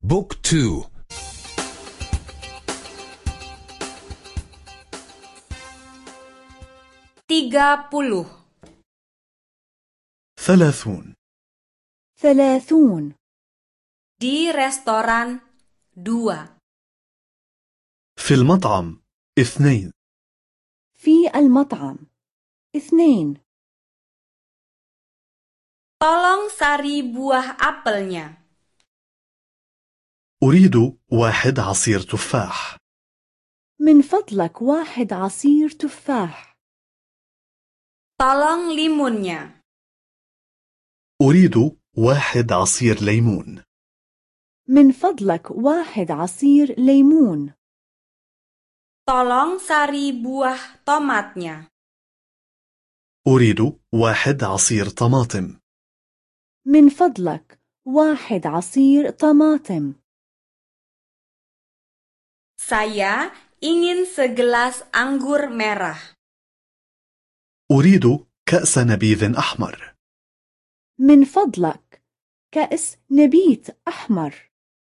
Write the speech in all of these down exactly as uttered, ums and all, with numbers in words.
بوك تو. tiga puluh. ثلاثون. ثلاثون. Di restoran dua. في المطعم اثنين. في المطعم اثنين. Tolong sari buah apelnya. أريد واحد عصير تفاح. من فضلك واحد عصير تفاح. Tolong limunnya. أريد واحد عصير ليمون. من فضلك واحد عصير ليمون. Tolong sari buah tomatnya. أريد واحد عصير طماطم. من فضلك واحد عصير طماطم. Saya ingin segelas anggur merah. أريد كأس نبيذ أحمر. من فضلك كأس نبيت أحمر.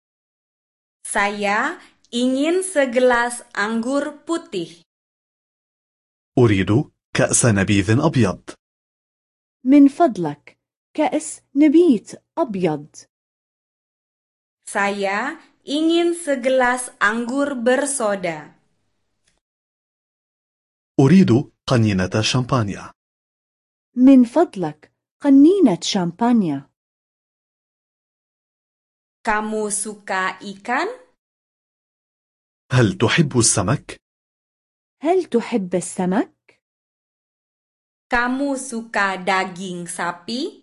Saya ingin segelas anggur putih. أريد كأس نبيذ أبيض. من فضلك كأس نبيت أبيض. Saya ingin segelas anggur bersoda. أريد قنينة شامبانيا. من فضلك قنينة شامبانيا. Kamu suka ikan? هل تحب السمك؟ هل تحب السمك؟ Kamu suka daging sapi?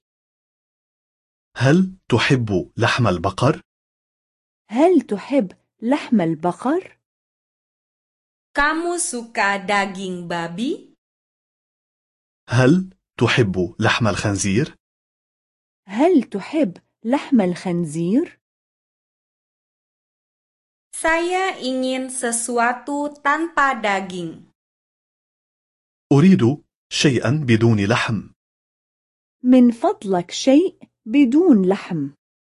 هل تحب لحم البقر؟ هل تحب لحم البقر؟ Kamu suka daging babi? هل تحب لحم الخنزير؟ هل تحب لحم الخنزير؟ Saya ingin sesuatu tanpa daging. أريد شيئا بدون لحم. من فضلك شيء بدون لحم.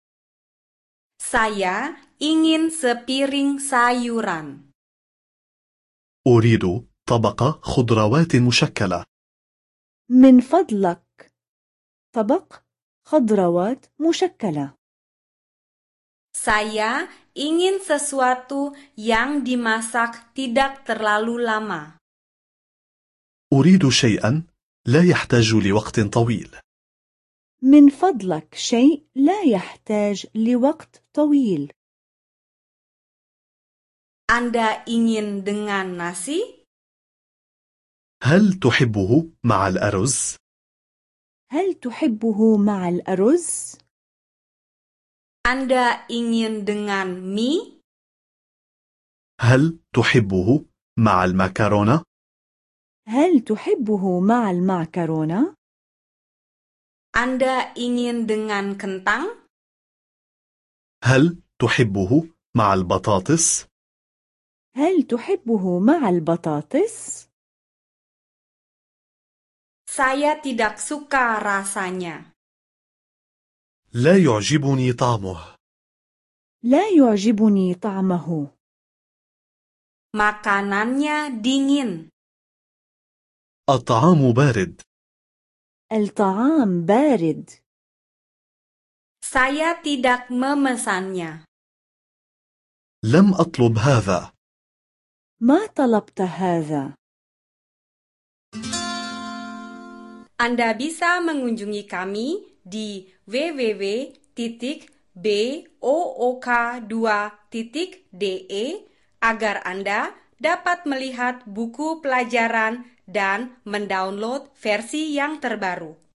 Saya ingin sepiring sayuran. أريد طبق خضروات مشكلة. من فضلك طبق خضروات مشكلة. Saya ingin sesuatu yang dimasak tidak terlalu lama. أريد شيئا لا يحتاج لوقت طويل. من فضلك شيء لا يحتاج لوقت طويل. Anda ingin dengan nasi? هل تحبه مع الأرز؟ هل تحبه مع الأرز؟ Anda ingin dengan mie? هل تحبه مع المكرونة؟ هل تحبه مع المعكرونة؟ Anda ingin dengan kentang? هل تحبه مع البطاطس؟ هل تحبه مع البطاطس؟ Saya tidak suka rasanya. لا يعجبني طعمه. لا يعجبني طعمه. Makanannya dingin. الطعام بارد. الطعام بارد. Saya tidak memesannya. لم أطلب هذا. ما طلبت هذا. Anda bisa mengunjungi kami di w w w titik book dua titik de agar Anda dapat melihat buku pelajaran dan mendownload versi yang terbaru.